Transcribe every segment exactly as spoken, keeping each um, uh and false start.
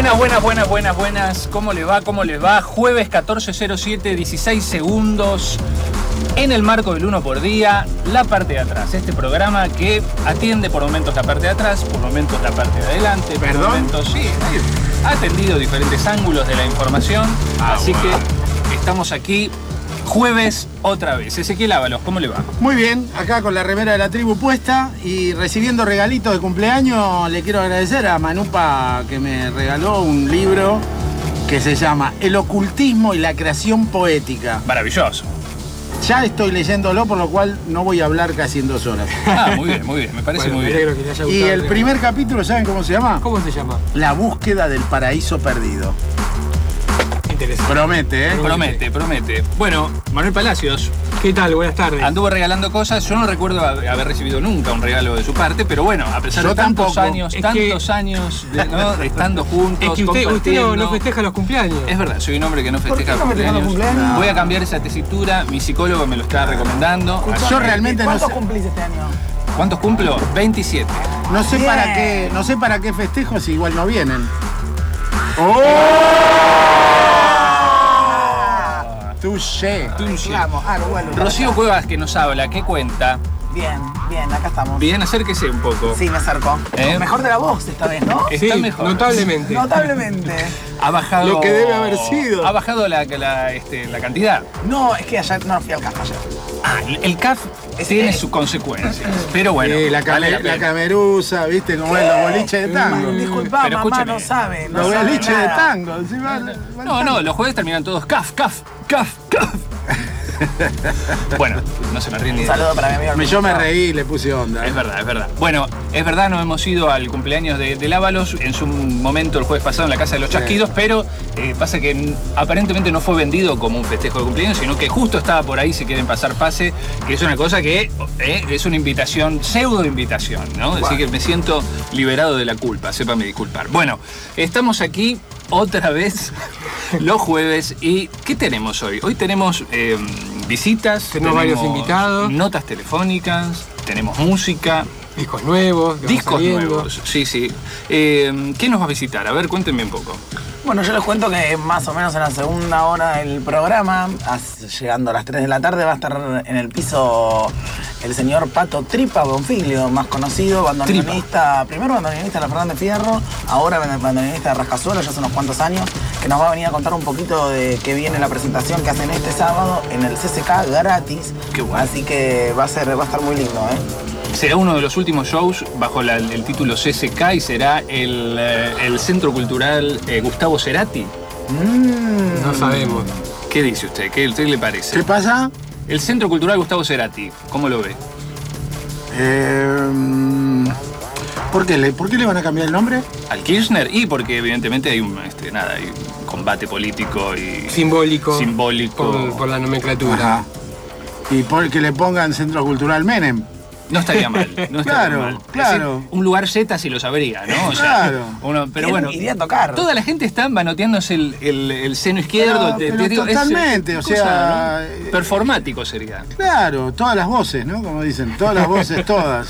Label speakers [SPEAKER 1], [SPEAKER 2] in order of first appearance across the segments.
[SPEAKER 1] Buenas, buenas, buenas, buenas, buenas. ¿Cómo le va? ¿Cómo les va? Jueves catorce cero siete, dieciséis segundos. En el marco del uno por día, la parte de atrás. Este programa que atiende por momentos la parte de atrás, por momentos la parte de adelante. Por
[SPEAKER 2] ¿Perdón?
[SPEAKER 1] momentos, sí, ha atendido diferentes ángulos de la información.
[SPEAKER 2] Ah,
[SPEAKER 1] así
[SPEAKER 2] wow.
[SPEAKER 1] que estamos aquí jueves otra vez. Ezequiel Ábalos, ¿cómo le va?
[SPEAKER 2] Muy bien, acá con la remera de la tribu puesta y recibiendo regalitos de cumpleaños. Le quiero agradecer a Manupa que me regaló un libro que se llama El ocultismo y la creación poética.
[SPEAKER 1] Maravilloso.
[SPEAKER 2] Ya estoy leyéndolo, por lo cual no voy a hablar casi en dos horas.
[SPEAKER 1] Ah, muy bien, muy bien, me parece
[SPEAKER 3] Bueno,
[SPEAKER 1] muy
[SPEAKER 3] me
[SPEAKER 1] bien.
[SPEAKER 3] alegro que le haya
[SPEAKER 2] Y
[SPEAKER 3] gustado
[SPEAKER 2] el
[SPEAKER 3] tema.
[SPEAKER 2] primer capítulo, ¿saben cómo se llama?
[SPEAKER 3] ¿Cómo se llama?
[SPEAKER 2] La búsqueda del paraíso perdido.
[SPEAKER 3] Interesante.
[SPEAKER 2] Promete, ¿eh?
[SPEAKER 1] Promete, promete. Bueno, Manuel Palacios
[SPEAKER 3] ¿Qué tal? Buenas tardes.
[SPEAKER 1] anduvo regalando cosas. Yo no recuerdo haber recibido nunca un regalo de su parte, pero bueno, a pesar
[SPEAKER 2] Yo
[SPEAKER 1] de tantos
[SPEAKER 2] tampoco.
[SPEAKER 1] años,
[SPEAKER 3] Es
[SPEAKER 1] tantos
[SPEAKER 3] que-
[SPEAKER 1] años de, ¿no? de estando juntos,
[SPEAKER 3] Es que usted, usted no,
[SPEAKER 1] compartiendo.
[SPEAKER 3] no festeja los cumpleaños.
[SPEAKER 1] Es verdad, soy un hombre que no
[SPEAKER 2] ¿Por qué
[SPEAKER 1] festeja
[SPEAKER 2] no festejan los
[SPEAKER 1] cumpleaños.
[SPEAKER 2] cumpleaños?
[SPEAKER 1] Voy a cambiar esa tesitura, mi psicólogo me lo está recomendando.
[SPEAKER 2] Yo realmente no
[SPEAKER 4] ¿Cuántos
[SPEAKER 2] sé,
[SPEAKER 4] cumplís este año?
[SPEAKER 1] ¿Cuántos cumplo? veintisiete.
[SPEAKER 2] no sé
[SPEAKER 4] Bien.
[SPEAKER 2] para qué, no sé para qué festejo si igual no vienen. ¡Oh! Touché.
[SPEAKER 4] Vamos, ah, bueno.
[SPEAKER 1] Rocío Cuevas que nos habla, ¿qué cuenta?
[SPEAKER 4] Bien, bien, acá estamos.
[SPEAKER 1] Bien, acérquese un poco.
[SPEAKER 4] Sí, me acercó.
[SPEAKER 1] ¿Eh?
[SPEAKER 4] Mejor de la voz esta vez, ¿no?
[SPEAKER 1] Está
[SPEAKER 3] Sí,
[SPEAKER 1] mejor.
[SPEAKER 3] notablemente.
[SPEAKER 4] Notablemente.
[SPEAKER 1] Ha bajado.
[SPEAKER 2] Lo que debe haber sido.
[SPEAKER 1] Ha bajado la, la, este, la cantidad.
[SPEAKER 4] No, es que ayer no fui al café ayer.
[SPEAKER 1] Ah, el C A F
[SPEAKER 4] Es-
[SPEAKER 1] tiene
[SPEAKER 4] es-
[SPEAKER 1] sus consecuencias. Pero bueno,
[SPEAKER 2] Sí, la,
[SPEAKER 1] vale
[SPEAKER 2] came-
[SPEAKER 1] la
[SPEAKER 2] la
[SPEAKER 1] pena.
[SPEAKER 2] cameruza, ¿viste? Como es los boliches de tango.
[SPEAKER 4] Disculpa,
[SPEAKER 1] Pero
[SPEAKER 4] mamá
[SPEAKER 1] escúchame.
[SPEAKER 4] no sabe. No
[SPEAKER 2] Los
[SPEAKER 4] sabe
[SPEAKER 2] boliches de
[SPEAKER 4] nada.
[SPEAKER 2] tango. encima-
[SPEAKER 1] No, no, los jueves terminan todos CAF, CAF, CAF, CAF. Bueno, no se me ríe ni
[SPEAKER 4] Un
[SPEAKER 1] de
[SPEAKER 4] saludo para mi amigo.
[SPEAKER 2] Me- Yo me reí y le puse onda.
[SPEAKER 1] Es verdad, es verdad. Bueno, es verdad, no hemos ido al cumpleaños de, de Ábalos en su momento el jueves pasado en la Casa de los Chasquidos, pero eh, pasa que n- aparentemente no fue vendido como un festejo de cumpleaños, sino que justo estaba por ahí, si quieren pasar pase, que es una cosa que eh, es una invitación, pseudo invitación, ¿no? Así que me siento liberado de la culpa, sépame disculpar. Bueno, estamos aquí otra vez los jueves y ¿qué tenemos hoy? Hoy tenemos eh, visitas,
[SPEAKER 3] Tenemos varios invitados.
[SPEAKER 1] notas telefónicas, tenemos música,
[SPEAKER 3] Discos nuevos. que van
[SPEAKER 1] discos
[SPEAKER 3] saliendo.
[SPEAKER 1] nuevos. Sí, sí. Eh, ¿Qué nos va a visitar? A ver, cuéntenme un poco.
[SPEAKER 4] Bueno, yo les cuento que más o menos en la segunda hora del programa, as- llegando a las tres de la tarde, va a estar en el piso el señor Pato Tripa Bonfiglio, más conocido, bandoneonista, primero bandoneonista de la Fernández Fierro, ahora bandoneonista de Rascasuelo, ya hace unos cuantos años, que nos va a venir a contar un poquito de qué viene la presentación que hacen este sábado en el C C K gratis.
[SPEAKER 1] Qué bueno.
[SPEAKER 4] Así que va a ser, va a estar muy lindo, ¿eh?
[SPEAKER 1] Será uno de los últimos shows bajo la- el título C C K y será el, eh, el Centro Cultural eh, Gustavo Cerati.
[SPEAKER 4] Mm.
[SPEAKER 3] No sabemos.
[SPEAKER 1] ¿Qué dice usted? ¿Qué, ¿Qué le parece?
[SPEAKER 2] ¿Qué pasa?
[SPEAKER 1] El Centro Cultural Gustavo Cerati, ¿cómo lo ve?
[SPEAKER 2] Eh, ¿por, qué le, ¿Por qué le van a cambiar el nombre?
[SPEAKER 1] ¿Al Kirchner? Y porque evidentemente hay un, este, nada, hay un combate político y
[SPEAKER 3] Simbólico.
[SPEAKER 1] simbólico.
[SPEAKER 3] Por, por la nomenclatura.
[SPEAKER 2] Ajá. Y por que le pongan Centro Cultural Menem.
[SPEAKER 1] No estaría mal. No estaría
[SPEAKER 2] Claro,
[SPEAKER 1] mal.
[SPEAKER 2] claro.
[SPEAKER 1] Es decir, un lugar Z sí lo sabría, ¿no? O sea,
[SPEAKER 2] Claro.
[SPEAKER 1] uno- pero
[SPEAKER 4] Él
[SPEAKER 1] bueno.
[SPEAKER 4] iría a tocar.
[SPEAKER 1] Toda la gente está manoteándose el, el- el seno izquierdo.
[SPEAKER 2] Pero-
[SPEAKER 1] te- te
[SPEAKER 2] pero
[SPEAKER 1] digo, es,
[SPEAKER 2] totalmente,
[SPEAKER 1] eh,
[SPEAKER 2] o sea,
[SPEAKER 1] ¿no? Performático sería.
[SPEAKER 2] Claro, todas las voces, ¿no? Como dicen, todas las voces, todas.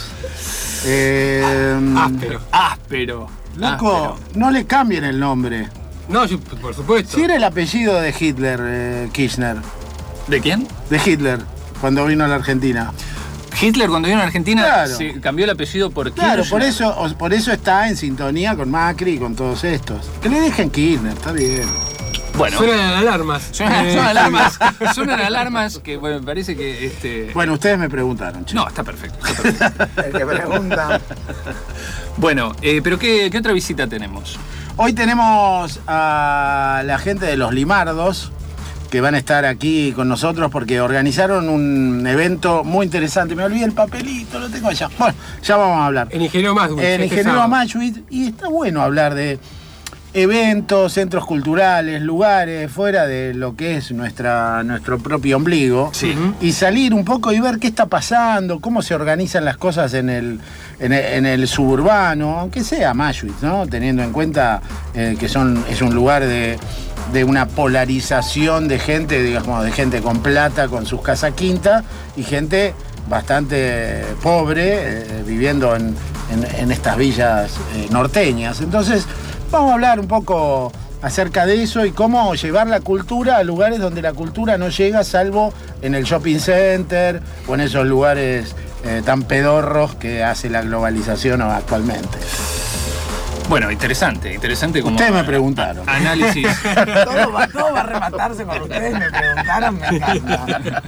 [SPEAKER 2] Eh,
[SPEAKER 3] Áspero.
[SPEAKER 1] Áspero.
[SPEAKER 2] Loco,
[SPEAKER 1] áspero.
[SPEAKER 2] no le cambien el nombre.
[SPEAKER 3] No, yo, por supuesto.
[SPEAKER 2] Si era el apellido de Hitler, eh, Kirchner.
[SPEAKER 1] ¿De quién?
[SPEAKER 2] De Hitler, cuando vino a la Argentina.
[SPEAKER 1] Hitler cuando vino a Argentina
[SPEAKER 2] Claro.
[SPEAKER 1] se cambió el apellido por
[SPEAKER 2] Claro,
[SPEAKER 1] Kirchner.
[SPEAKER 2] por eso, o- por eso está en sintonía con Macri y con todos estos. Que le dejen Kirchner, está bien.
[SPEAKER 1] Bueno,
[SPEAKER 3] Suenan alarmas.
[SPEAKER 1] suenan,
[SPEAKER 3] Eh,
[SPEAKER 1] suenan alarmas. Suenan alarmas que bueno, me parece que este.
[SPEAKER 2] Bueno, ustedes me preguntaron, chicos.
[SPEAKER 1] No, está perfecto. Está perfecto.
[SPEAKER 4] El que pregunta.
[SPEAKER 1] Bueno, eh, pero ¿qué, ¿qué otra visita tenemos?
[SPEAKER 2] Hoy tenemos a la gente de los Limardos que van a estar aquí con nosotros porque organizaron un evento muy interesante. Me olvidé el papelito, lo tengo allá. Bueno, ya vamos a hablar.
[SPEAKER 3] En Ingeniero Maswitz.
[SPEAKER 2] En
[SPEAKER 3] este
[SPEAKER 2] Ingeniero
[SPEAKER 3] sábado.
[SPEAKER 2] Maswitz, y está bueno hablar de eventos, centros culturales, lugares fuera de lo que es nuestra, nuestro propio ombligo.
[SPEAKER 1] Sí.
[SPEAKER 2] Y salir un poco y ver qué está pasando, cómo se organizan las cosas en el, en el, en el suburbano, aunque sea Maswitz, ¿no? Teniendo en cuenta eh, que son, es un lugar de, de una polarización de gente, digamos, de gente con plata, con sus casas quinta, y gente bastante pobre, eh, viviendo en, en, en estas villas eh, norteñas. Entonces, vamos a hablar un poco acerca de eso y cómo llevar la cultura a lugares donde la cultura no llega, salvo en el shopping center o en esos lugares eh, tan pedorros que hace la globalización actualmente.
[SPEAKER 1] Bueno, interesante, interesante como...
[SPEAKER 2] Ustedes me preguntaron.
[SPEAKER 1] Análisis.
[SPEAKER 4] Todo va, todo va a rematarse con ustedes, me preguntaron, me encanta.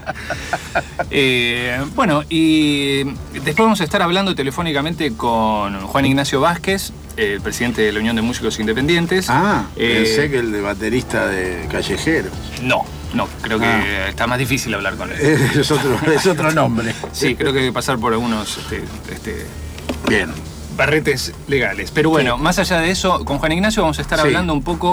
[SPEAKER 1] Eh, bueno, y después vamos a estar hablando telefónicamente con Juan Ignacio Vázquez, el presidente de la Unión de Músicos Independientes.
[SPEAKER 2] Ah,
[SPEAKER 1] Eh,
[SPEAKER 2] pensé que el de baterista de Callejeros.
[SPEAKER 1] No, no, creo que
[SPEAKER 2] Ah.
[SPEAKER 1] está más difícil hablar con él.
[SPEAKER 2] Es otro, es otro nombre.
[SPEAKER 1] Sí, creo que hay que pasar por algunos este, este,
[SPEAKER 2] Bien.
[SPEAKER 1] barretes legales. Pero bueno,
[SPEAKER 2] Sí.
[SPEAKER 1] más allá de eso, con Juan Ignacio vamos a estar
[SPEAKER 2] Sí.
[SPEAKER 1] hablando un poco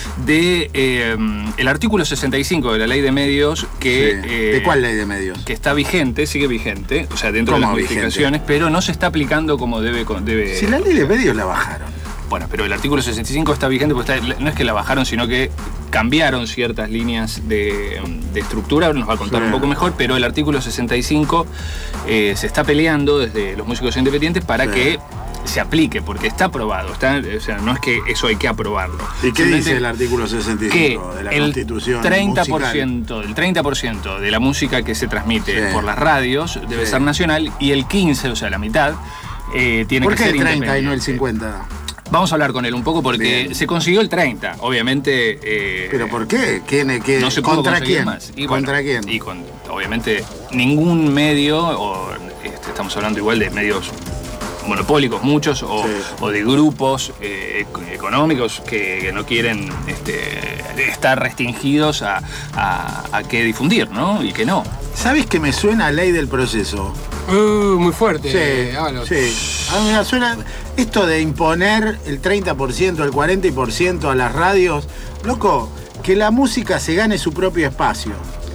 [SPEAKER 1] de eh, el artículo sesenta y cinco de la Ley de Medios que...
[SPEAKER 2] Sí.
[SPEAKER 1] eh,
[SPEAKER 2] ¿De cuál ley de medios?
[SPEAKER 1] que está vigente, sigue vigente, o sea, dentro de las
[SPEAKER 2] ¿Cómo vigente?
[SPEAKER 1] modificaciones, pero no se está aplicando como debe... debe
[SPEAKER 2] Si la ley de medios la bajaron.
[SPEAKER 1] Bueno, pero el artículo sesenta y cinco está vigente porque está- no es que la bajaron, sino que cambiaron ciertas líneas de, de estructura, ahora nos va a contar
[SPEAKER 2] Sí.
[SPEAKER 1] un poco mejor, pero el artículo sesenta y cinco eh, se está peleando desde los músicos independientes para
[SPEAKER 2] Sí.
[SPEAKER 1] que se aplique, porque está aprobado, está, o sea, no es que eso hay que aprobarlo.
[SPEAKER 2] ¿Y qué
[SPEAKER 1] Simplemente
[SPEAKER 2] dice el artículo sesenta y
[SPEAKER 1] que
[SPEAKER 2] cinco de la
[SPEAKER 1] el
[SPEAKER 2] Constitución
[SPEAKER 1] treinta por
[SPEAKER 2] musical?
[SPEAKER 1] ciento, el treinta por ciento de la música que se transmite
[SPEAKER 2] Sí.
[SPEAKER 1] por las radios debe
[SPEAKER 2] Sí.
[SPEAKER 1] ser nacional y el quince, o sea, la mitad, eh, tiene
[SPEAKER 2] ¿Por
[SPEAKER 1] que
[SPEAKER 2] qué
[SPEAKER 1] ser
[SPEAKER 2] el treinta y no el
[SPEAKER 1] independiente.
[SPEAKER 2] cincuenta?
[SPEAKER 1] Vamos a hablar con él un poco porque
[SPEAKER 2] Bien.
[SPEAKER 1] se consiguió el treinta, obviamente. eh,
[SPEAKER 2] ¿Pero por qué? ¿Quién, qué-
[SPEAKER 1] No se pudo
[SPEAKER 2] ¿Contra
[SPEAKER 1] conseguir
[SPEAKER 2] quién?
[SPEAKER 1] más. Y
[SPEAKER 2] ¿Contra
[SPEAKER 1] bueno,
[SPEAKER 2] quién?
[SPEAKER 1] Y con, obviamente, ningún medio, o este, estamos hablando igual de medios monopólicos, muchos, o,
[SPEAKER 2] Sí.
[SPEAKER 1] o de grupos eh, ec- económicos que, que no quieren este, estar restringidos a, a, a qué difundir, ¿no? Y que no.
[SPEAKER 2] ¿Sabes que me suena a ley del proceso?
[SPEAKER 3] Uh, muy fuerte.
[SPEAKER 2] Sí,
[SPEAKER 3] Ábalos.
[SPEAKER 2] sí. A mí me suena esto de imponer el treinta por ciento, el cuarenta por ciento a las radios. Loco, que la música se gane su propio espacio.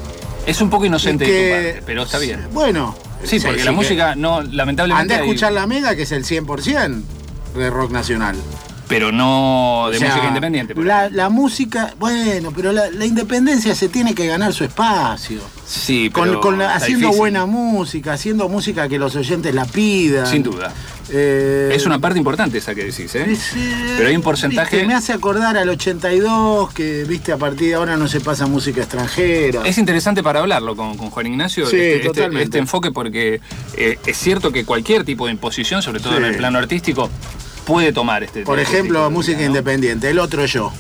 [SPEAKER 1] Es un poco inocente
[SPEAKER 2] Y que-
[SPEAKER 1] de tu parte, pero está bien.
[SPEAKER 2] Bueno.
[SPEAKER 1] Sí, porque la
[SPEAKER 2] que-
[SPEAKER 1] música, no, lamentablemente.
[SPEAKER 2] Andá a
[SPEAKER 1] hay-
[SPEAKER 2] escuchar la Mega, que es el cien por ciento de rock nacional.
[SPEAKER 1] pero no de
[SPEAKER 2] O sea,
[SPEAKER 1] música independiente. por
[SPEAKER 2] La,
[SPEAKER 1] ejemplo.
[SPEAKER 2] la música, bueno, pero la, la independencia se tiene que ganar su espacio.
[SPEAKER 1] Sí,
[SPEAKER 2] Con,
[SPEAKER 1] pero
[SPEAKER 2] con la-
[SPEAKER 1] está
[SPEAKER 2] haciendo
[SPEAKER 1] difícil.
[SPEAKER 2] buena música, haciendo música que los oyentes la pidan.
[SPEAKER 1] Sin duda.
[SPEAKER 2] Eh,
[SPEAKER 1] Es una parte importante esa que decís, ¿eh?
[SPEAKER 2] es, eh,
[SPEAKER 1] Pero hay un porcentaje-
[SPEAKER 2] viste, me hace acordar al ochenta y dos, que viste a partir de ahora no se pasa música extranjera.
[SPEAKER 1] Es interesante para hablarlo con, con Juan Ignacio,
[SPEAKER 2] Sí,
[SPEAKER 1] este, este-
[SPEAKER 2] totalmente.
[SPEAKER 1] este enfoque, porque eh, es cierto que cualquier tipo de imposición, sobre todo
[SPEAKER 2] Sí.
[SPEAKER 1] en el plano artístico, puede tomar este
[SPEAKER 2] Por
[SPEAKER 1] este
[SPEAKER 2] ejemplo,
[SPEAKER 1] tipo de
[SPEAKER 2] música
[SPEAKER 1] medida, ¿no?
[SPEAKER 2] independiente, el otro yo.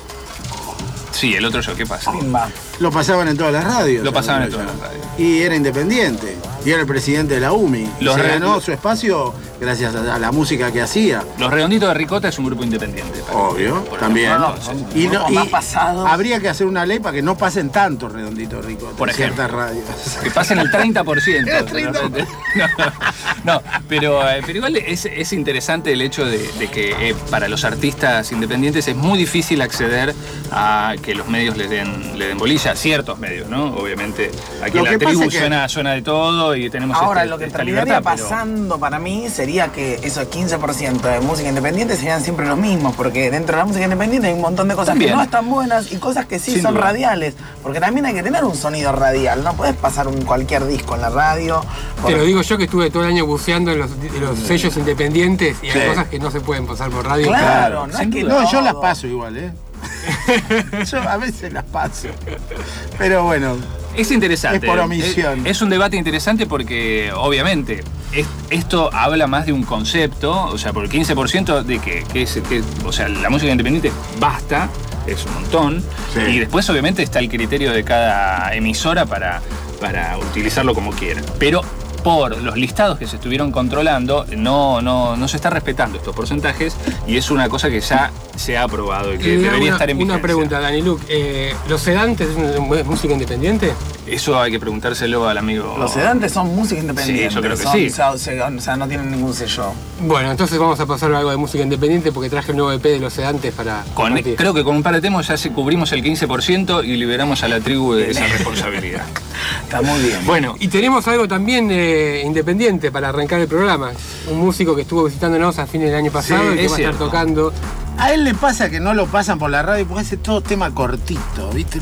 [SPEAKER 1] Sí, el otro yo, ¿qué pasa?
[SPEAKER 4] Pimba.
[SPEAKER 2] Lo pasaban en todas las radios.
[SPEAKER 1] Lo pasaban en
[SPEAKER 2] el Otro
[SPEAKER 1] todas
[SPEAKER 2] Yo.
[SPEAKER 1] las radios.
[SPEAKER 2] Y era independiente. Y era el presidente de la U M I. Y
[SPEAKER 1] Los
[SPEAKER 2] se
[SPEAKER 1] re-
[SPEAKER 2] ganó su espacio gracias a la música que hacía.
[SPEAKER 1] Los Redonditos de Ricota es un grupo independiente. para-
[SPEAKER 2] Obvio,
[SPEAKER 1] por
[SPEAKER 2] también.
[SPEAKER 1] ejemplo,
[SPEAKER 4] No,
[SPEAKER 1] entonces,
[SPEAKER 4] son-
[SPEAKER 2] Y, no-
[SPEAKER 4] Grupos
[SPEAKER 2] y
[SPEAKER 4] más pasados.
[SPEAKER 2] habría que hacer una ley para que no pasen tanto redonditos ricos
[SPEAKER 1] Por
[SPEAKER 2] en
[SPEAKER 1] ejemplo.
[SPEAKER 2] ciertas radios.
[SPEAKER 1] que pasen el treinta por ciento.
[SPEAKER 2] El treinta por ciento.
[SPEAKER 1] No, no, pero, eh, pero igual es, es interesante el hecho de, de que eh, para los artistas independientes es muy difícil acceder a que los medios les den, le den bolilla, ciertos medios, ¿no? Obviamente aquí
[SPEAKER 2] Lo
[SPEAKER 1] en la
[SPEAKER 2] que pasa
[SPEAKER 1] tribu
[SPEAKER 2] es que-
[SPEAKER 1] suena, suena de todo y tenemos
[SPEAKER 4] Ahora,
[SPEAKER 1] este-
[SPEAKER 4] lo que
[SPEAKER 1] esta
[SPEAKER 4] terminaría
[SPEAKER 1] libertad. pero-
[SPEAKER 4] pasando para mí sería que esos quince por ciento de música independiente serían siempre los mismos, porque dentro de la música independiente hay un montón de cosas
[SPEAKER 1] También.
[SPEAKER 4] que no están buenas y cosas que sí
[SPEAKER 1] Sin
[SPEAKER 4] son
[SPEAKER 1] duda.
[SPEAKER 4] radiales, porque también hay que tener un sonido radial, no puedes pasar un cualquier disco en la radio.
[SPEAKER 3] Te lo
[SPEAKER 4] por-
[SPEAKER 3] digo yo que estuve todo el año buceando en los, en los sellos independientes y hay
[SPEAKER 2] Sí.
[SPEAKER 3] cosas que no se pueden pasar por radio.
[SPEAKER 4] Claro, no
[SPEAKER 1] sin
[SPEAKER 4] es que
[SPEAKER 2] No, yo
[SPEAKER 4] todo.
[SPEAKER 2] las paso igual, ¿eh? Yo a veces las paso. Pero bueno,
[SPEAKER 1] Es interesante.
[SPEAKER 2] Es por omisión.
[SPEAKER 1] Es, es un debate interesante porque, obviamente, es- esto habla más de un concepto, o sea, por el quince por ciento de que, que es, que- o sea, la música independiente basta, es un montón,
[SPEAKER 2] Sí.
[SPEAKER 1] y después, obviamente, está el criterio de cada emisora para, para utilizarlo como quiera. Pero por los listados que se estuvieron controlando, no, no, no se está respetando estos porcentajes y es una cosa que ya se ha aprobado y que
[SPEAKER 3] Y una-
[SPEAKER 1] debería
[SPEAKER 3] una,
[SPEAKER 1] estar en
[SPEAKER 3] una
[SPEAKER 1] vigencia.
[SPEAKER 3] pregunta, Dani Luke. Eh, ¿Los sedantes es, un- es música independiente?
[SPEAKER 1] Eso hay que preguntárselo al amigo.
[SPEAKER 4] Los sedantes son música independiente.
[SPEAKER 1] Sí, yo creo que
[SPEAKER 4] son-
[SPEAKER 1] sí.
[SPEAKER 4] O sea, o sea, o sea, no tienen ningún sello.
[SPEAKER 3] Bueno, entonces vamos a pasar a algo de música independiente porque traje el nuevo E P de los sedantes para
[SPEAKER 1] Con-
[SPEAKER 3] compartir.
[SPEAKER 1] creo que con un par de temas ya se cubrimos el quince por ciento y liberamos a la tribu de esa responsabilidad.
[SPEAKER 4] Está muy bien.
[SPEAKER 1] Bueno,
[SPEAKER 3] Y tenemos algo también eh, independiente para arrancar el programa. Un músico que estuvo visitándonos a fines del año pasado
[SPEAKER 2] Sí,
[SPEAKER 3] y que
[SPEAKER 1] es
[SPEAKER 3] va a estar
[SPEAKER 1] cierto.
[SPEAKER 3] tocando.
[SPEAKER 2] a él le pasa que no lo pasan por la radio porque hace todo tema cortito, ¿viste?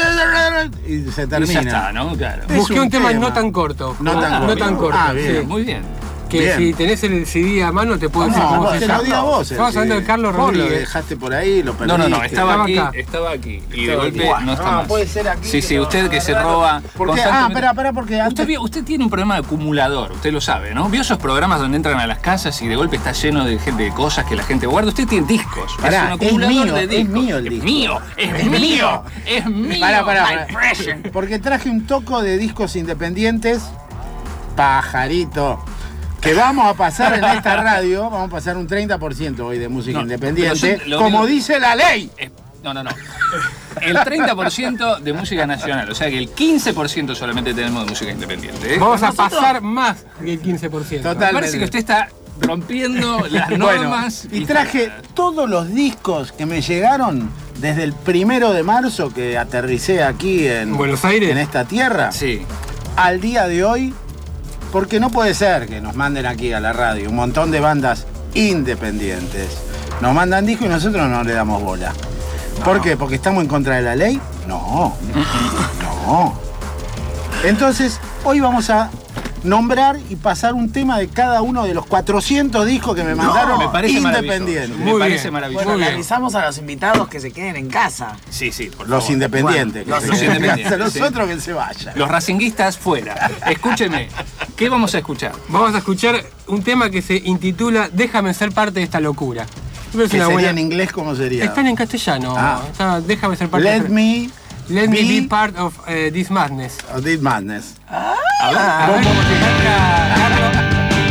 [SPEAKER 2] Y se
[SPEAKER 1] y
[SPEAKER 2] termina.
[SPEAKER 1] ya está, ¿no? Claro.
[SPEAKER 2] Es
[SPEAKER 3] Busqué
[SPEAKER 2] un
[SPEAKER 3] un tema,
[SPEAKER 2] tema.
[SPEAKER 3] no tan corto.
[SPEAKER 2] No tan
[SPEAKER 3] no
[SPEAKER 2] corto.
[SPEAKER 3] tan corto.
[SPEAKER 2] Ah, bien.
[SPEAKER 3] sí.
[SPEAKER 1] Muy bien.
[SPEAKER 3] Que
[SPEAKER 2] Bien.
[SPEAKER 3] si tenés el C D a mano te puedo decir
[SPEAKER 2] No,
[SPEAKER 3] cómo
[SPEAKER 2] vos
[SPEAKER 3] se
[SPEAKER 2] te
[SPEAKER 3] llama.
[SPEAKER 2] lo di a vos. el
[SPEAKER 3] Estamos hablando
[SPEAKER 2] C D.
[SPEAKER 3] de Carlos
[SPEAKER 2] Vos
[SPEAKER 3] Rodríguez.
[SPEAKER 2] lo dejaste por ahí, lo
[SPEAKER 1] No,
[SPEAKER 2] perdiste.
[SPEAKER 1] no, no, estaba
[SPEAKER 3] Estaba
[SPEAKER 1] aquí,
[SPEAKER 3] acá.
[SPEAKER 1] estaba aquí. Y de
[SPEAKER 2] Estaba
[SPEAKER 1] golpe
[SPEAKER 2] aquí.
[SPEAKER 1] no está
[SPEAKER 2] Ah,
[SPEAKER 1] más.
[SPEAKER 2] puede ser aquí
[SPEAKER 1] Sí,
[SPEAKER 2] que
[SPEAKER 1] sí,
[SPEAKER 2] lo
[SPEAKER 1] usted que se
[SPEAKER 2] agarraron.
[SPEAKER 1] roba.
[SPEAKER 2] Porque, ah,
[SPEAKER 1] constantemente-
[SPEAKER 2] espera, espera, porque
[SPEAKER 1] Usted,
[SPEAKER 2] antes...
[SPEAKER 1] vio- usted tiene un problema de acumulador, usted lo sabe, ¿no? ¿Vio esos programas donde entran a las casas y de golpe está lleno de, gente, de cosas que la gente guarda? Usted tiene discos.
[SPEAKER 2] Pará,
[SPEAKER 1] es un acumulador
[SPEAKER 2] es mío,
[SPEAKER 1] de
[SPEAKER 2] es
[SPEAKER 1] discos.
[SPEAKER 2] mío el
[SPEAKER 1] Es
[SPEAKER 2] disco.
[SPEAKER 1] mío, es,
[SPEAKER 2] Es
[SPEAKER 1] mío,
[SPEAKER 2] mío.
[SPEAKER 1] es mío.
[SPEAKER 2] Pará, pará,
[SPEAKER 1] my
[SPEAKER 2] pará.
[SPEAKER 1] precious.
[SPEAKER 2] Porque traje un toco de discos independientes, pajarito, que vamos a pasar en esta radio, vamos a pasar un treinta por ciento hoy de música
[SPEAKER 1] No,
[SPEAKER 2] independiente,
[SPEAKER 1] pero son- lo-
[SPEAKER 2] como
[SPEAKER 1] lo-
[SPEAKER 2] dice la ley.
[SPEAKER 1] Eh, No, no, no. El treinta por ciento de música nacional, o sea que el quince por ciento solamente tenemos de música independiente. ¿eh?
[SPEAKER 3] Vamos a
[SPEAKER 4] Nosotros-
[SPEAKER 3] pasar más del quince por ciento.
[SPEAKER 2] Total.
[SPEAKER 1] Me parece que usted está rompiendo las
[SPEAKER 2] Bueno,
[SPEAKER 1] normas.
[SPEAKER 2] y traje todos los discos que me llegaron desde el primero de marzo que aterricé aquí en
[SPEAKER 3] Buenos Aires.
[SPEAKER 2] en esta tierra,
[SPEAKER 1] Sí.
[SPEAKER 2] al día de hoy, porque no puede ser que nos manden aquí a la radio un montón de bandas independientes. Nos mandan discos y nosotros no le damos bola. ¿Por qué? ¿Porque estamos en contra de la ley? No, no. Entonces, hoy vamos a nombrar y pasar un tema de cada uno de los cuatrocientos discos que me mandaron
[SPEAKER 1] me parece
[SPEAKER 2] independientes.
[SPEAKER 1] maravilloso.
[SPEAKER 3] Muy
[SPEAKER 1] Me parece
[SPEAKER 3] bien.
[SPEAKER 1] maravilloso.
[SPEAKER 4] Bueno,
[SPEAKER 3] Muy
[SPEAKER 4] le
[SPEAKER 3] bien.
[SPEAKER 4] avisamos a los invitados que se queden en casa.
[SPEAKER 1] Sí, sí, por
[SPEAKER 2] Los
[SPEAKER 1] favor.
[SPEAKER 2] independientes.
[SPEAKER 4] Bueno,
[SPEAKER 2] que
[SPEAKER 1] los
[SPEAKER 2] se queden en casa.
[SPEAKER 1] independientes,
[SPEAKER 2] Los
[SPEAKER 1] sí.
[SPEAKER 2] otros que se vayan.
[SPEAKER 1] Los racinguistas fuera. Escúcheme, ¿qué vamos a escuchar?
[SPEAKER 3] Vamos a escuchar un tema que se intitula Déjame ser parte de esta locura. Pero es
[SPEAKER 2] ¿Qué
[SPEAKER 3] una
[SPEAKER 2] sería
[SPEAKER 3] buena-
[SPEAKER 2] en inglés? ¿Cómo sería?
[SPEAKER 3] Están en castellano.
[SPEAKER 2] Ah.
[SPEAKER 3] Está, déjame ser parte
[SPEAKER 2] Let
[SPEAKER 3] de
[SPEAKER 2] me
[SPEAKER 3] Let me
[SPEAKER 2] be
[SPEAKER 3] be part of eh, this madness.
[SPEAKER 2] of this madness.
[SPEAKER 1] A ver.
[SPEAKER 3] A ver cómo te canta Carlos.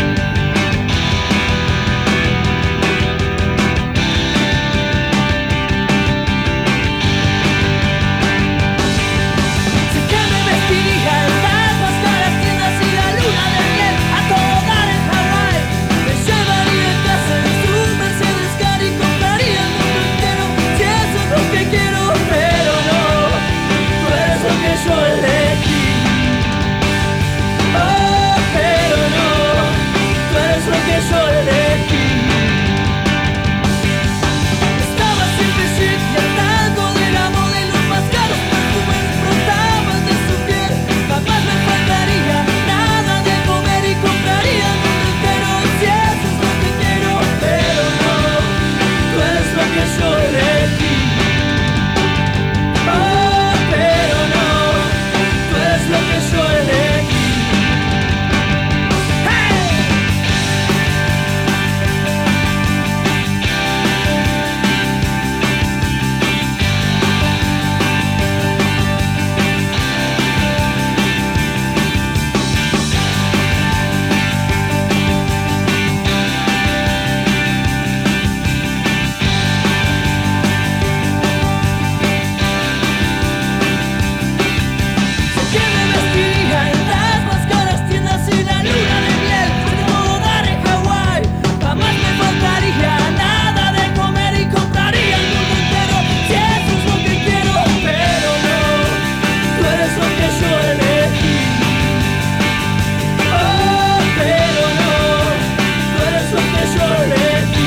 [SPEAKER 5] Sé que me vestiría en las más caras tiendas y la luna de miel a todo dar en Hawái. Me llevaría en casa en su Mercedes car y compraría el mundo entero si eso es lo que quiero, pero no, tú eres lo que yo elegí. Oh, pero no, tú eres lo que yo elegí. Estaba siempre chic y al tanto de la moda y los más caros perfumes brotaban de su piel. Jamás me faltaría nada de comer y compraría el mundo entero si eso es lo que quiero, pero no, tú eres lo que yo elegí. Oh, pero no, tú eres lo que yo elegí. ¡Hey! Sé que me vestiría en las más caras tiendas y la luna de miel de todo dar en Hawái. Jamás me faltaría nada de comer y compraría el mundo entero si eso es lo que quiero, pero no, tú eres lo que yo elegí. Oh, pero no, tú eres lo que yo elegí.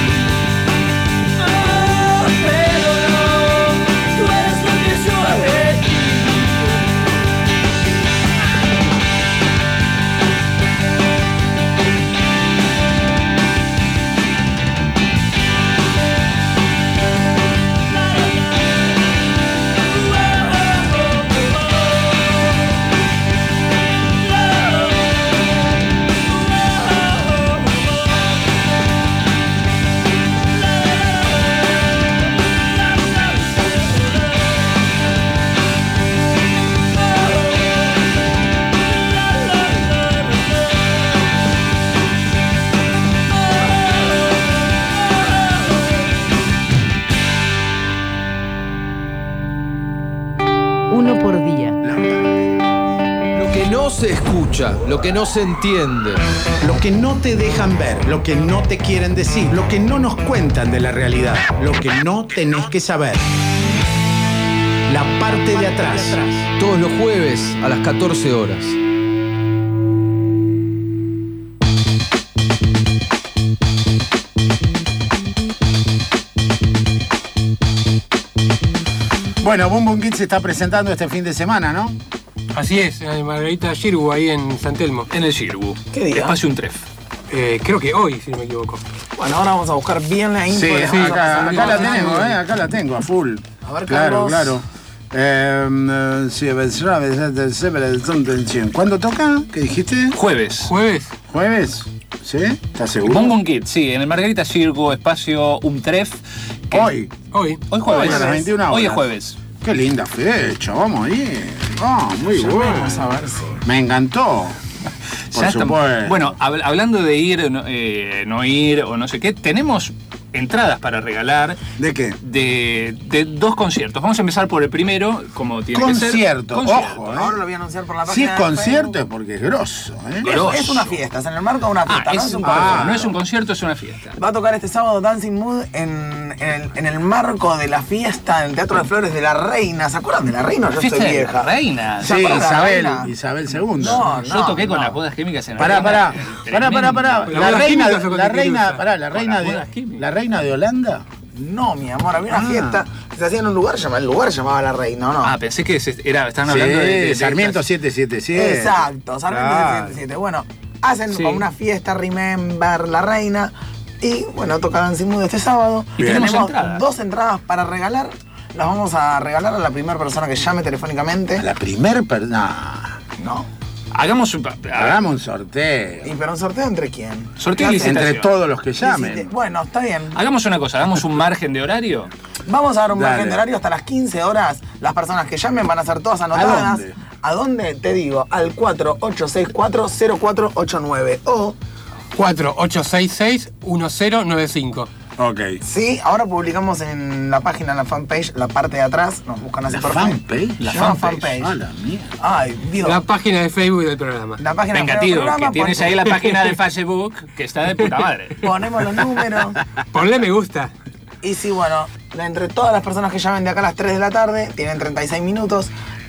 [SPEAKER 5] Oh, pero no, tú eres lo que yo elegí.
[SPEAKER 6] Uno por día.
[SPEAKER 7] Lo que no se escucha, lo que no se entiende.
[SPEAKER 2] Lo que no te dejan ver, lo que no te quieren decir, lo que no nos cuentan de la realidad, lo que no tenés que saber. La parte de atrás.
[SPEAKER 7] Todos los jueves a las catorce horas.
[SPEAKER 2] Bueno, Boom Boom Kids se está presentando este fin de semana, ¿no?
[SPEAKER 3] Así es, en Margarita Girgu, ahí en San Telmo.
[SPEAKER 1] En el Girbu.
[SPEAKER 4] ¿Qué día?
[SPEAKER 1] Espacio Un Tref.
[SPEAKER 3] Eh, creo que hoy, si no me equivoco.
[SPEAKER 4] Bueno, ahora vamos a buscar bien la info.
[SPEAKER 2] Sí,
[SPEAKER 4] y les vamos a
[SPEAKER 2] acá,
[SPEAKER 4] pasar
[SPEAKER 2] acá la
[SPEAKER 4] todo.
[SPEAKER 2] tengo, ¿eh? Acá la tengo, a full.
[SPEAKER 4] A ver,
[SPEAKER 2] Claro,
[SPEAKER 4] Carlos.
[SPEAKER 2] claro. Eh, sí, ¿cuándo toca? ¿Qué dijiste?
[SPEAKER 1] Jueves.
[SPEAKER 3] ¿Jueves?
[SPEAKER 2] ¿Jueves? ¿Sí? ¿Estás seguro?
[SPEAKER 1] Bongo Kid, sí, en el Margarita Circo, espacio Umtref. que-
[SPEAKER 2] Hoy.
[SPEAKER 3] Hoy.
[SPEAKER 1] Hoy jueves.
[SPEAKER 2] Hoy a las veintiuna horas.
[SPEAKER 1] Hoy es jueves.
[SPEAKER 2] Qué linda fecha, vamos ahí. Ah, muy bueno.
[SPEAKER 4] Vamos a ver si.
[SPEAKER 2] Me encantó. Por
[SPEAKER 1] Ya está-
[SPEAKER 2] supuesto.
[SPEAKER 1] Bueno, hab- hablando de ir, no, eh, no ir o no sé qué, tenemos entradas para regalar
[SPEAKER 2] ¿De qué?
[SPEAKER 1] de, de dos conciertos. Vamos a empezar por el primero, como tiene
[SPEAKER 2] Concierto,
[SPEAKER 1] que ser.
[SPEAKER 2] ojo, ¿eh?
[SPEAKER 4] Ahora lo voy a anunciar por la
[SPEAKER 2] Si
[SPEAKER 4] página.
[SPEAKER 2] es
[SPEAKER 4] de
[SPEAKER 2] concierto es
[SPEAKER 4] Facebook.
[SPEAKER 2] porque es grosso, ¿eh?
[SPEAKER 1] Grosso.
[SPEAKER 4] Es, es una fiesta, es en el marco de una
[SPEAKER 1] Ah,
[SPEAKER 4] fiesta, no
[SPEAKER 1] es,
[SPEAKER 4] es un
[SPEAKER 1] ah,
[SPEAKER 4] concierto.
[SPEAKER 1] no es un concierto, es una fiesta.
[SPEAKER 4] Va a tocar este sábado Dancing Mood en, en, el, en el marco de la fiesta en el Teatro de Flores de la Reina. ¿Se acuerdan de la Reina? Yo
[SPEAKER 1] Fiesta
[SPEAKER 4] soy
[SPEAKER 1] de
[SPEAKER 4] vieja.
[SPEAKER 1] la reina.
[SPEAKER 4] ¿Se
[SPEAKER 2] Sí,
[SPEAKER 4] acuerdan de la
[SPEAKER 2] Isabel,
[SPEAKER 4] reina?
[SPEAKER 2] Isabel segunda.
[SPEAKER 4] No,
[SPEAKER 1] Yo toqué con
[SPEAKER 4] no.
[SPEAKER 1] las bodas químicas en la
[SPEAKER 2] Pará,
[SPEAKER 1] reina.
[SPEAKER 2] pará,
[SPEAKER 1] el-
[SPEAKER 2] pará, pará, pará.
[SPEAKER 3] ¿Con las
[SPEAKER 2] La
[SPEAKER 3] bodas
[SPEAKER 2] reina,
[SPEAKER 3] químicas o con
[SPEAKER 2] la
[SPEAKER 3] la
[SPEAKER 2] reina,
[SPEAKER 3] Tiquilusa?
[SPEAKER 2] pará, la
[SPEAKER 1] Con
[SPEAKER 2] reina
[SPEAKER 1] las bodas
[SPEAKER 2] de,
[SPEAKER 1] químicas.
[SPEAKER 2] la reina de Holanda.
[SPEAKER 4] No, mi amor, había una
[SPEAKER 2] Ah.
[SPEAKER 4] fiesta que se hacía en un lugar, llamaba, el lugar llamaba La Reina, ¿o no?
[SPEAKER 1] Ah, pensé que se- era, estaban
[SPEAKER 2] Sí,
[SPEAKER 1] hablando de, de- de
[SPEAKER 2] Sarmiento
[SPEAKER 1] estas-
[SPEAKER 2] siete siete siete.
[SPEAKER 4] Exacto, Sarmiento
[SPEAKER 2] Claro.
[SPEAKER 4] setecientos setenta y siete. Bueno, hacen
[SPEAKER 1] Sí.
[SPEAKER 4] como una fiesta, Remember La Reina. Y bueno, toca Dancing Mood este sábado.
[SPEAKER 1] Y tenemos entradas.
[SPEAKER 4] dos entradas para regalar. Las vamos a regalar a la primera persona que llame telefónicamente.
[SPEAKER 2] La primer persona.
[SPEAKER 4] No.
[SPEAKER 1] Hagamos un. pa-
[SPEAKER 2] Hagamos un sorteo.
[SPEAKER 4] ¿Y pero un sorteo entre quién?
[SPEAKER 1] Sorteo y
[SPEAKER 4] ¿Qué hacen?
[SPEAKER 2] Entre
[SPEAKER 1] licitación.
[SPEAKER 2] todos los que
[SPEAKER 4] Licite-
[SPEAKER 2] llamen.
[SPEAKER 4] Bueno, está bien.
[SPEAKER 1] Hagamos una cosa, hagamos un margen de horario.
[SPEAKER 4] Vamos a dar un
[SPEAKER 2] Dale.
[SPEAKER 4] margen de horario hasta las quince horas. Las personas que llamen van a ser todas anotadas.
[SPEAKER 2] dónde?
[SPEAKER 4] ¿A dónde? Te digo, al cuatro ocho seis cuatro cero cuatro ocho nueve o
[SPEAKER 3] cuatro ocho seis seis uno cero nueve cinco.
[SPEAKER 2] Ok.
[SPEAKER 4] sí, ahora publicamos en la página, en la fanpage, la parte de atrás. Nos buscan así
[SPEAKER 2] ¿La
[SPEAKER 4] por
[SPEAKER 2] fanpage?
[SPEAKER 1] La
[SPEAKER 4] Se llama
[SPEAKER 1] fanpage.
[SPEAKER 2] Ah, la mierda.
[SPEAKER 4] Ay, Dios.
[SPEAKER 3] La página de Facebook del programa.
[SPEAKER 4] La página
[SPEAKER 1] Venga,
[SPEAKER 4] del
[SPEAKER 1] tío,
[SPEAKER 4] programa,
[SPEAKER 1] que tienes
[SPEAKER 4] pon-
[SPEAKER 1] ahí la página de Facebook que está de puta madre.
[SPEAKER 4] Ponemos los números.
[SPEAKER 3] Ponle me gusta.
[SPEAKER 4] Y sí, bueno, de entre todas las personas que llamen de acá a las tres de la tarde, tienen treinta y seis minutos.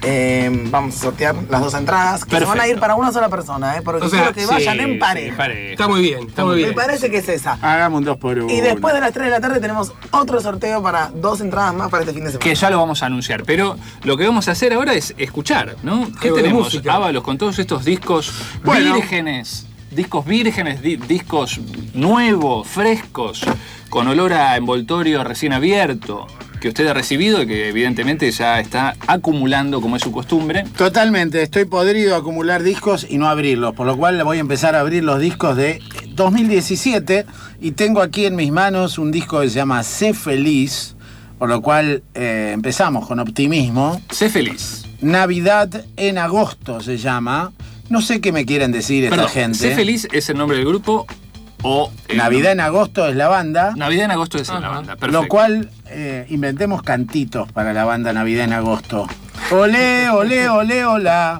[SPEAKER 4] eh, vamos a sortear las dos entradas, que se van a
[SPEAKER 1] Perfecto.
[SPEAKER 4] ir para una sola persona, ¿eh? Porque
[SPEAKER 3] O sea,
[SPEAKER 4] quiero que vayan
[SPEAKER 1] Sí,
[SPEAKER 4] en
[SPEAKER 1] sí,
[SPEAKER 4] pareja.
[SPEAKER 1] pareja.
[SPEAKER 3] Está muy bien, está muy
[SPEAKER 4] Me
[SPEAKER 3] bien.
[SPEAKER 4] parece que es esa.
[SPEAKER 2] Hagamos un dos por uno.
[SPEAKER 4] Y después de las tres de la tarde tenemos otro sorteo para dos entradas más para este fin de semana.
[SPEAKER 1] Que ya lo vamos a anunciar, pero lo que vamos a hacer ahora es escuchar, ¿no? ¿Qué
[SPEAKER 3] Algo de
[SPEAKER 1] tenemos?
[SPEAKER 3] música.
[SPEAKER 1] Ábalos con todos estos discos
[SPEAKER 2] Bueno.
[SPEAKER 1] vírgenes, discos vírgenes, di- discos nuevos, frescos, con olor a envoltorio recién abierto, que usted ha recibido y que evidentemente ya está acumulando como es su costumbre.
[SPEAKER 2] Totalmente, estoy podrido a acumular discos y no abrirlos, por lo cual voy a empezar a abrir los discos de dos mil diecisiete y tengo aquí en mis manos un disco que se llama Sé Feliz, por lo cual eh, empezamos con optimismo.
[SPEAKER 1] Sé feliz.
[SPEAKER 2] Navidad en agosto se llama. No sé qué me quieren decir esta
[SPEAKER 1] Perdón,
[SPEAKER 2] gente.
[SPEAKER 1] Sé feliz es el nombre del grupo o... el
[SPEAKER 2] Navidad en agosto es la banda,
[SPEAKER 1] nombre- Navidad en agosto es la
[SPEAKER 3] Ajá.
[SPEAKER 1] banda, perfecto.
[SPEAKER 2] lo cual eh, inventemos cantitos para la banda Navidad en agosto. Olé, olé, olé, hola.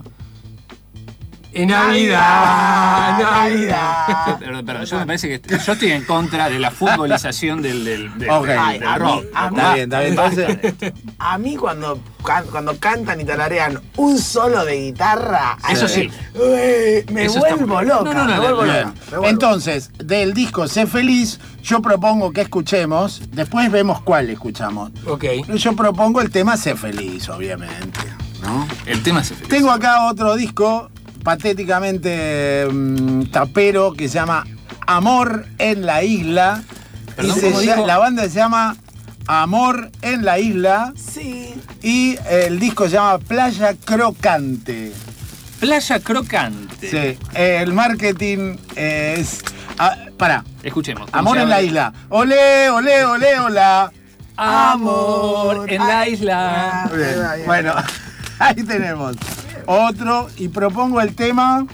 [SPEAKER 3] En Navidad, Navidad.
[SPEAKER 1] Perdón, perdón, yo me parece que yo estoy en contra de la futbolización del, del, del,
[SPEAKER 2] Ok.
[SPEAKER 1] del-
[SPEAKER 4] Ay,
[SPEAKER 1] del
[SPEAKER 4] a
[SPEAKER 1] rock.
[SPEAKER 4] mí- a mí-
[SPEAKER 2] Está bien, está bien. Entonces,
[SPEAKER 4] A mí cuando, can- cuando cantan y tararean un solo de guitarra,
[SPEAKER 1] Eso
[SPEAKER 4] ay,
[SPEAKER 1] sí.
[SPEAKER 4] uy, me
[SPEAKER 1] Eso está
[SPEAKER 4] vuelvo
[SPEAKER 1] muy-
[SPEAKER 4] loca.
[SPEAKER 1] No, no, no,
[SPEAKER 4] me
[SPEAKER 1] no,
[SPEAKER 4] vuelvo
[SPEAKER 1] no,
[SPEAKER 4] loca,
[SPEAKER 2] bien.
[SPEAKER 4] me vuelvo.
[SPEAKER 2] Entonces, del disco Sé Feliz, yo propongo que escuchemos, después vemos cuál escuchamos.
[SPEAKER 3] Ok.
[SPEAKER 2] Yo propongo el tema Sé Feliz, obviamente, ¿no?
[SPEAKER 1] El tema es feliz.
[SPEAKER 2] Tengo acá otro disco patéticamente mm, tapero que se llama Amor en la Isla.
[SPEAKER 1] Perdón,
[SPEAKER 2] Y se
[SPEAKER 1] ¿cómo
[SPEAKER 2] lla-
[SPEAKER 1] dijo?
[SPEAKER 2] la banda se llama Amor en la Isla
[SPEAKER 4] Sí.
[SPEAKER 2] y el disco se llama Playa Crocante.
[SPEAKER 1] Playa crocante.
[SPEAKER 2] Sí, el marketing es... Ah, pará,
[SPEAKER 1] Escuchemos. ¿cómo
[SPEAKER 2] Amor
[SPEAKER 1] se
[SPEAKER 2] en la
[SPEAKER 1] llama?
[SPEAKER 2] Isla. Olé, olé, olé, hola.
[SPEAKER 1] Amor en la
[SPEAKER 4] Ay,
[SPEAKER 1] isla.
[SPEAKER 2] Muy bien.
[SPEAKER 4] Ahí va, bien.
[SPEAKER 2] Bueno, ahí tenemos otro y propongo el tema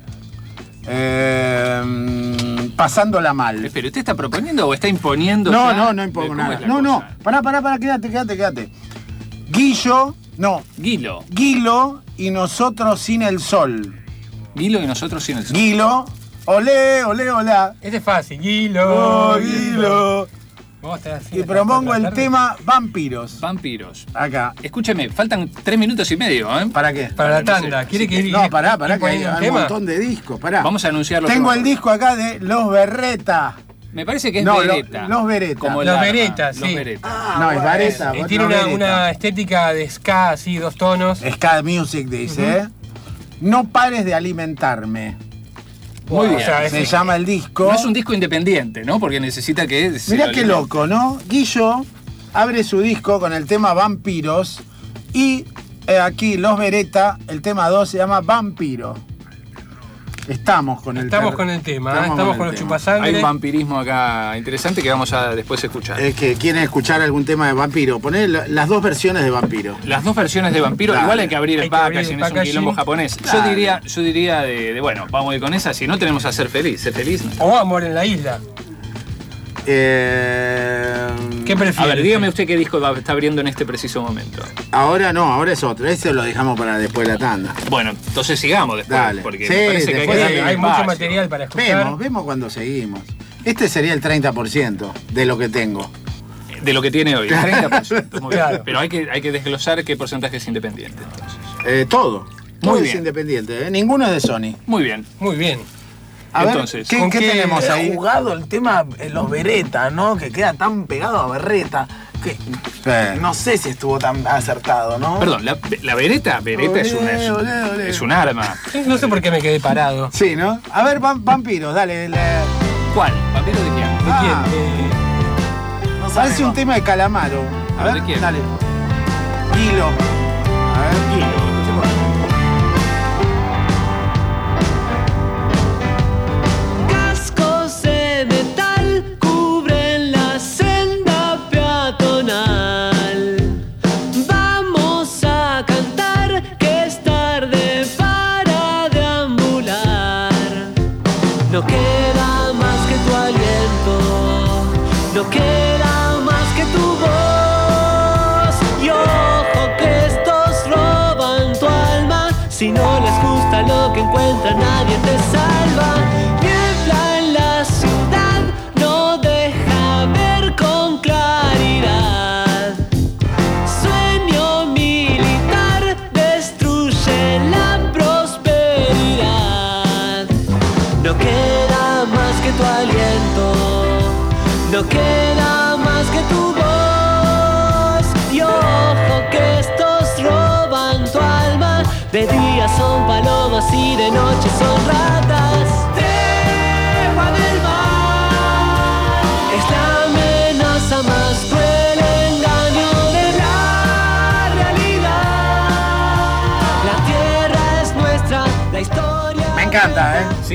[SPEAKER 2] eh, Pasándola mal.
[SPEAKER 1] ¿Pero usted está proponiendo o está imponiendo?
[SPEAKER 2] No,
[SPEAKER 1] ya?
[SPEAKER 2] no, no impongo
[SPEAKER 1] ¿Cómo
[SPEAKER 2] nada.
[SPEAKER 1] es la
[SPEAKER 2] No, no,
[SPEAKER 1] cosa?
[SPEAKER 2] pará, pará, pará, quédate, quédate, quédate. Guillo, no,
[SPEAKER 1] Guilo.
[SPEAKER 2] Guilo y nosotros sin el sol.
[SPEAKER 1] Guilo y nosotros sin el sol.
[SPEAKER 2] Guilo, olé, olé, hola.
[SPEAKER 3] Este es fácil. Guilo.
[SPEAKER 2] Oh, Guilo.
[SPEAKER 3] Vamos a estar así
[SPEAKER 2] Y
[SPEAKER 3] hasta
[SPEAKER 2] propongo
[SPEAKER 3] las
[SPEAKER 2] el
[SPEAKER 3] cuatro de la
[SPEAKER 2] tema Vampiros.
[SPEAKER 1] Vampiros.
[SPEAKER 2] Acá.
[SPEAKER 1] Escúcheme, faltan tres minutos y medio, ¿eh?
[SPEAKER 2] ¿Para qué?
[SPEAKER 3] tarde. Para la tanda. ¿Quiere que
[SPEAKER 2] No, pará, pará,
[SPEAKER 3] ir
[SPEAKER 2] que hay,
[SPEAKER 3] poniendo un
[SPEAKER 2] hay un
[SPEAKER 3] tema?
[SPEAKER 2] montón de discos, pará.
[SPEAKER 1] Vamos a anunciarlo.
[SPEAKER 2] Tengo el disco acá de Los Berreta.
[SPEAKER 1] Me parece que es
[SPEAKER 2] No, lo-
[SPEAKER 1] Beretta.
[SPEAKER 2] los Beretta.
[SPEAKER 1] Como el
[SPEAKER 3] Los
[SPEAKER 1] arma,
[SPEAKER 3] Beretta,
[SPEAKER 1] Los
[SPEAKER 3] sí.
[SPEAKER 1] Beretta.
[SPEAKER 4] Ah,
[SPEAKER 2] No, es
[SPEAKER 4] bueno.
[SPEAKER 2] Vareta.
[SPEAKER 3] Eh, tiene una, una estética de ska, así, dos tonos.
[SPEAKER 2] Ska Music dice, ¿eh? No pares de alimentarme.
[SPEAKER 1] Muy bien.
[SPEAKER 3] O sea,
[SPEAKER 2] Se
[SPEAKER 3] es-
[SPEAKER 2] llama el disco.
[SPEAKER 1] No es un disco independiente, ¿no? Porque necesita que... se
[SPEAKER 2] Mirá
[SPEAKER 1] lo
[SPEAKER 2] qué
[SPEAKER 1] alinee.
[SPEAKER 2] loco, ¿no? Guillo abre su disco con el tema Vampiros y eh, aquí Los Beretta, el tema dos se llama Vampiro. Estamos con el
[SPEAKER 3] Estamos
[SPEAKER 2] ter-
[SPEAKER 3] con el tema, ¿eh? estamos con
[SPEAKER 2] el
[SPEAKER 3] los
[SPEAKER 2] tema.
[SPEAKER 3] chupasangre.
[SPEAKER 1] Hay un vampirismo acá interesante que vamos a después escuchar.
[SPEAKER 2] Es que quieren escuchar algún tema de Vampiro. Poner la- las dos versiones de Vampiro.
[SPEAKER 1] Las dos versiones de Vampiro,
[SPEAKER 2] Dale.
[SPEAKER 1] igual hay que abrir el
[SPEAKER 3] Hay que abrir
[SPEAKER 1] packaging,
[SPEAKER 3] el
[SPEAKER 1] es un
[SPEAKER 3] packaging.
[SPEAKER 1] quilombo japonés. Yo
[SPEAKER 2] Dale.
[SPEAKER 1] diría, yo diría de, de, bueno, vamos a ir con esa, si no tenemos a Ser Feliz. Ser Feliz. ¿no?
[SPEAKER 3] O Amor en la Isla.
[SPEAKER 2] Eh,
[SPEAKER 3] ¿Qué
[SPEAKER 1] A
[SPEAKER 3] prefieres?
[SPEAKER 1] ver, dígame usted qué disco va- está abriendo en este preciso momento.
[SPEAKER 2] ahora no, ahora es otro. Ese lo dejamos para después de la tanda.
[SPEAKER 1] Bueno, entonces sigamos después,
[SPEAKER 2] Dale.
[SPEAKER 1] porque
[SPEAKER 2] Sí,
[SPEAKER 1] me parece que hay
[SPEAKER 2] después
[SPEAKER 1] que
[SPEAKER 2] de-
[SPEAKER 1] darle
[SPEAKER 3] Hay, hay
[SPEAKER 1] un
[SPEAKER 3] mucho
[SPEAKER 1] espacio.
[SPEAKER 3] material para escuchar.
[SPEAKER 2] Vemos, vemos cuando seguimos. Este sería el treinta por ciento de lo que tengo.
[SPEAKER 1] De lo que tiene hoy, el treinta por ciento. Muy bien.
[SPEAKER 3] Claro.
[SPEAKER 1] Pero hay que, hay que desglosar qué porcentaje es independiente, entonces.
[SPEAKER 2] Eh, todo. Todo
[SPEAKER 1] Muy
[SPEAKER 2] es
[SPEAKER 1] bien.
[SPEAKER 2] independiente, ¿eh? Ninguno es de Sony.
[SPEAKER 1] Muy bien.
[SPEAKER 3] Muy bien.
[SPEAKER 2] A
[SPEAKER 1] Entonces,
[SPEAKER 2] ver, ¿qué,
[SPEAKER 3] ¿con
[SPEAKER 2] qué
[SPEAKER 3] qué-
[SPEAKER 2] tenemos
[SPEAKER 4] Se ha
[SPEAKER 2] ahí?
[SPEAKER 4] jugado el tema eh, los Beretta, ¿no? Que queda tan pegado a Berreta. Que
[SPEAKER 2] Eh.
[SPEAKER 4] no sé si estuvo tan acertado, ¿no?
[SPEAKER 1] Perdón, la, la vereta, vereta es, una, es,
[SPEAKER 2] Olé, olé.
[SPEAKER 1] es un arma.
[SPEAKER 3] No sé por qué me quedé parado.
[SPEAKER 2] Sí, ¿no? A ver, vam- vampiros, dale. le-
[SPEAKER 1] ¿Cuál? ¿Vampiro de quién?
[SPEAKER 3] ¿De
[SPEAKER 2] Ah.
[SPEAKER 3] quién? Eh,
[SPEAKER 4] No
[SPEAKER 2] Parece
[SPEAKER 4] sabemos.
[SPEAKER 2] un tema de Calamaro. A
[SPEAKER 1] ¿De
[SPEAKER 2] ver,
[SPEAKER 1] quién?
[SPEAKER 2] dale. Hilo. A ver,
[SPEAKER 1] Kilo, escuchemos.
[SPEAKER 5] Cascos de metal cubren la senda peatonal. Vamos a cantar que es tarde para deambular. No queda más que tu aliento, no queda más que tu voz. Y ojo que estos roban tu alma. Si no les gusta lo que encuentran, nadie te salva. Niebla en la ciudad, no deja ver con claridad. Sueño militar destruye la prosperidad. No queda más que tu aliento, no queda más que tu voz. Y ojo que estos roban tu alma. De día son palomas y de noche son ratas. Tregua del mal es la amenaza más cruel, engaño de la realidad. La tierra es nuestra, la historia.
[SPEAKER 2] me encanta, ¿eh?
[SPEAKER 1] Sí,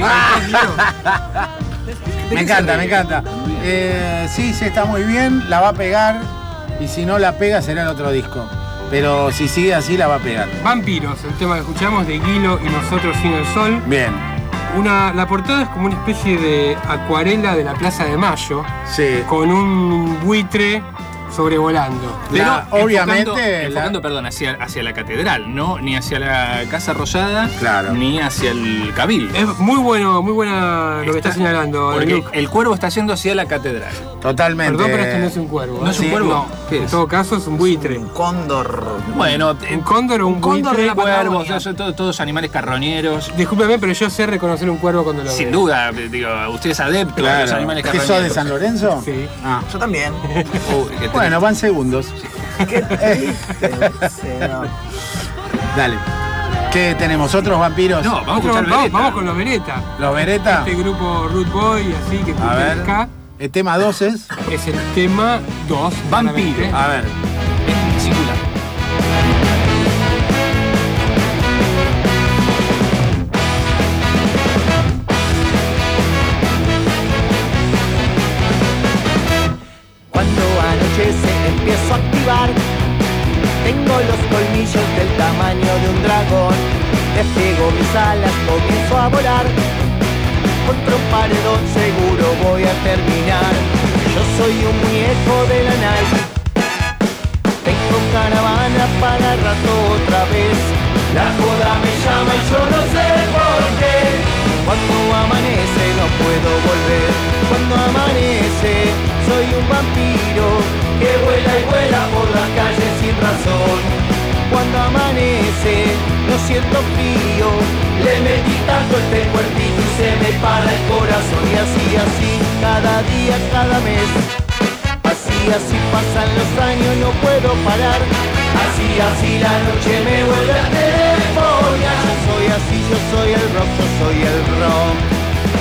[SPEAKER 2] Me encanta, me encanta. Eh, sí, sí, está muy bien. La va a pegar. Y si no la pega, será el otro disco. Pero si sigue así, la va a pegar.
[SPEAKER 3] Vampiros, el tema que escuchamos de Guilo y Nosotros sin el sol.
[SPEAKER 2] Bien.
[SPEAKER 3] Una, la portada es como una especie de acuarela de la Plaza de Mayo,
[SPEAKER 2] Sí.
[SPEAKER 3] con un buitre sobrevolando.
[SPEAKER 1] Pero
[SPEAKER 2] La- obviamente,
[SPEAKER 1] enfocando,
[SPEAKER 2] la-
[SPEAKER 1] enfocando, perdón, hacia, hacia la catedral, no ni hacia la Casa Rosada,
[SPEAKER 2] Claro.
[SPEAKER 1] ni hacia el Cabildo.
[SPEAKER 3] Es muy bueno, muy buena lo que está
[SPEAKER 1] Está-
[SPEAKER 3] señalando.
[SPEAKER 1] Porque
[SPEAKER 3] Luke.
[SPEAKER 1] el cuervo está yendo hacia la catedral.
[SPEAKER 2] Totalmente.
[SPEAKER 3] Perdón, pero esto no es un cuervo.
[SPEAKER 1] ¿No
[SPEAKER 3] ¿eh?
[SPEAKER 1] es un
[SPEAKER 2] Sí,
[SPEAKER 1] cuervo?
[SPEAKER 2] no.
[SPEAKER 1] ¿Qué
[SPEAKER 3] En
[SPEAKER 1] es?
[SPEAKER 3] todo caso es un buitre.
[SPEAKER 4] Un cóndor.
[SPEAKER 1] Bueno,
[SPEAKER 3] Un cóndor o un,
[SPEAKER 4] Un cóndor
[SPEAKER 3] buitre.
[SPEAKER 4] de la
[SPEAKER 1] cuervos,
[SPEAKER 4] Patagonia.
[SPEAKER 1] son todos, todos animales carroñeros.
[SPEAKER 3] Discúlpeme, pero yo sé reconocer un cuervo cuando lo
[SPEAKER 1] Sin
[SPEAKER 3] veo.
[SPEAKER 1] duda, digo, usted es adepto de los
[SPEAKER 2] Claro.
[SPEAKER 1] animales
[SPEAKER 2] ¿Qué
[SPEAKER 1] carroñeros.
[SPEAKER 2] sos de San Lorenzo?
[SPEAKER 3] Sí.
[SPEAKER 2] Ah.
[SPEAKER 4] Yo también.
[SPEAKER 1] Uy, qué
[SPEAKER 2] Bueno, van segundos.
[SPEAKER 4] ¿Qué triste? Sí, no.
[SPEAKER 2] Dale. ¿Qué tenemos? ¿Otros vampiros?
[SPEAKER 1] No, vamos a
[SPEAKER 3] Otro-
[SPEAKER 1] escuchar
[SPEAKER 3] vamos,
[SPEAKER 1] Beretta.
[SPEAKER 3] vamos con los Beretta.
[SPEAKER 2] ¿Los Beretta?
[SPEAKER 3] Este grupo Root Boy, así que
[SPEAKER 2] A
[SPEAKER 3] escuchen
[SPEAKER 2] ver.
[SPEAKER 3] acá,
[SPEAKER 2] El tema dos es.
[SPEAKER 3] es el tema dos.
[SPEAKER 1] Vampiro.
[SPEAKER 2] A ver.
[SPEAKER 1] Es singular.
[SPEAKER 5] Cuando anochece empiezo a activar. Tengo los colmillos del tamaño de un dragón. Despliego mis alas, comienzo a volar. Contra un paredón seguro voy a terminar. Yo soy un muñeco de la night. Tengo caravana para rato otra vez. La joda me llama y yo no sé por qué. Cuando amanece no puedo volver. Cuando amanece soy un vampiro que vuela y vuela por las calles sin razón. Cuando amanece no siento frío. Le metí tanto este cuerpito y se me para el corazón. Y así, así, cada día, cada mes. Así, así pasan los años, no puedo parar. Así, así la noche me vuelve a tener euforia. Yo soy así, yo soy el rock, yo soy el rock.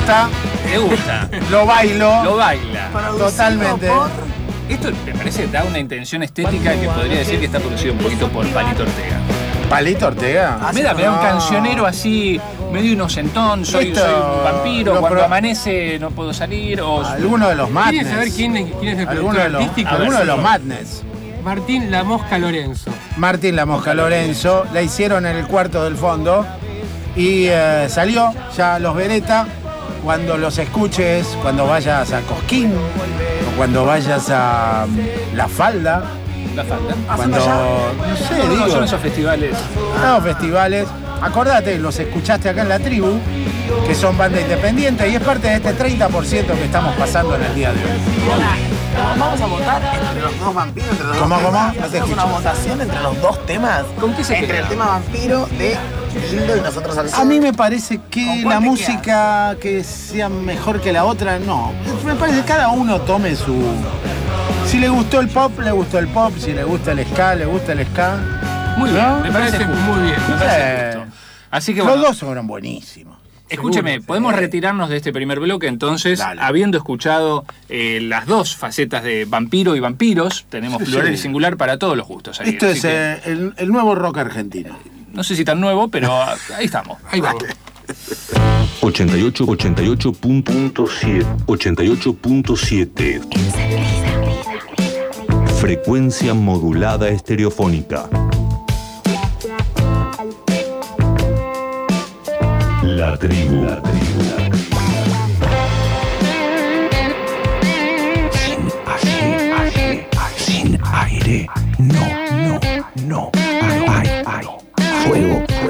[SPEAKER 2] gusta,
[SPEAKER 1] ¿Te gusta?
[SPEAKER 2] lo bailo.
[SPEAKER 1] Lo baila.
[SPEAKER 4] Producido
[SPEAKER 2] Totalmente.
[SPEAKER 4] por-
[SPEAKER 1] Esto me parece da una intención estética que podría decir que está producido un poquito por Palito Ortega.
[SPEAKER 2] Palito Ortega.
[SPEAKER 4] Ah,
[SPEAKER 1] Me da, me da un
[SPEAKER 2] no.
[SPEAKER 1] cancionero así, medio inocentón, soy,
[SPEAKER 2] Esto
[SPEAKER 1] soy un vampiro,
[SPEAKER 2] lo
[SPEAKER 1] cuando
[SPEAKER 2] pro-
[SPEAKER 1] amanece no puedo salir, o...
[SPEAKER 2] Alguno de los
[SPEAKER 3] ¿Quieren
[SPEAKER 2] Madness.
[SPEAKER 3] saber quién, quién es el
[SPEAKER 2] Alguno
[SPEAKER 3] productor
[SPEAKER 2] de los,
[SPEAKER 3] artístico?
[SPEAKER 2] alguno
[SPEAKER 1] A ver,
[SPEAKER 2] de los
[SPEAKER 1] sí.
[SPEAKER 2] Madness.
[SPEAKER 3] Martín La Mosca Lorenzo.
[SPEAKER 2] Martín La Mosca Lorenzo, la hicieron en el cuarto del fondo y eh, salió ya los Beretta. Cuando los escuches, cuando vayas a Cosquín o cuando vayas a mm, La Falda,
[SPEAKER 1] La falta.
[SPEAKER 2] cuando, no sé,
[SPEAKER 1] No, no,
[SPEAKER 2] digo,
[SPEAKER 1] son esos festivales.
[SPEAKER 2] los festivales, acordate, los escuchaste acá en La Tribu, que son banda independiente y es parte de este treinta por ciento que estamos pasando en el día de hoy.
[SPEAKER 4] Vamos a votar entre los dos vampiros, entre los
[SPEAKER 2] ¿Cómo,
[SPEAKER 4] dos
[SPEAKER 2] cómo?
[SPEAKER 4] temas.
[SPEAKER 2] No te
[SPEAKER 4] Hacemos una
[SPEAKER 2] escucho.
[SPEAKER 4] votación entre los dos temas.
[SPEAKER 1] ¿Con qué se
[SPEAKER 4] Entre
[SPEAKER 1] queda?
[SPEAKER 4] el tema vampiro de Lindo y nosotros al sur.
[SPEAKER 2] A mí me parece
[SPEAKER 4] ¿Con
[SPEAKER 2] que
[SPEAKER 4] cuál
[SPEAKER 2] la
[SPEAKER 4] te
[SPEAKER 2] música que sea mejor que la otra, no. Me parece que cada uno tome su... Si le gustó el pop, le gustó el pop. Si le gusta el ska, le gusta el ska.
[SPEAKER 1] Muy bien,
[SPEAKER 2] ¿No?
[SPEAKER 1] me parece
[SPEAKER 3] parece
[SPEAKER 1] justo.
[SPEAKER 3] muy bien.
[SPEAKER 1] Me parece
[SPEAKER 2] Sí.
[SPEAKER 1] justo. Así que
[SPEAKER 2] Los
[SPEAKER 1] bueno,
[SPEAKER 2] dos fueron buenísimos.
[SPEAKER 1] escúcheme,
[SPEAKER 2] Seguro,
[SPEAKER 1] podemos
[SPEAKER 2] sí.
[SPEAKER 1] retirarnos de este primer bloque entonces,
[SPEAKER 2] Dale.
[SPEAKER 1] habiendo escuchado eh, las dos facetas de vampiro y vampiros, tenemos
[SPEAKER 2] Sí,
[SPEAKER 1] plural
[SPEAKER 2] sí.
[SPEAKER 1] y singular para todos los gustos. Ahí,
[SPEAKER 2] Esto
[SPEAKER 1] así
[SPEAKER 2] es
[SPEAKER 1] que,
[SPEAKER 2] eh, el, el nuevo rock argentino.
[SPEAKER 1] no sé si tan nuevo, pero ahí estamos.
[SPEAKER 3] Ahí vamos.
[SPEAKER 8] ochenta y ocho, ochenta y ocho punto siete. ochenta y ocho punto siete. Frecuencia modulada estereofónica. La tribu. La tribu. Sin aire, sin aire. No, no, no. Hay, hay, hay. Fuego, fuego.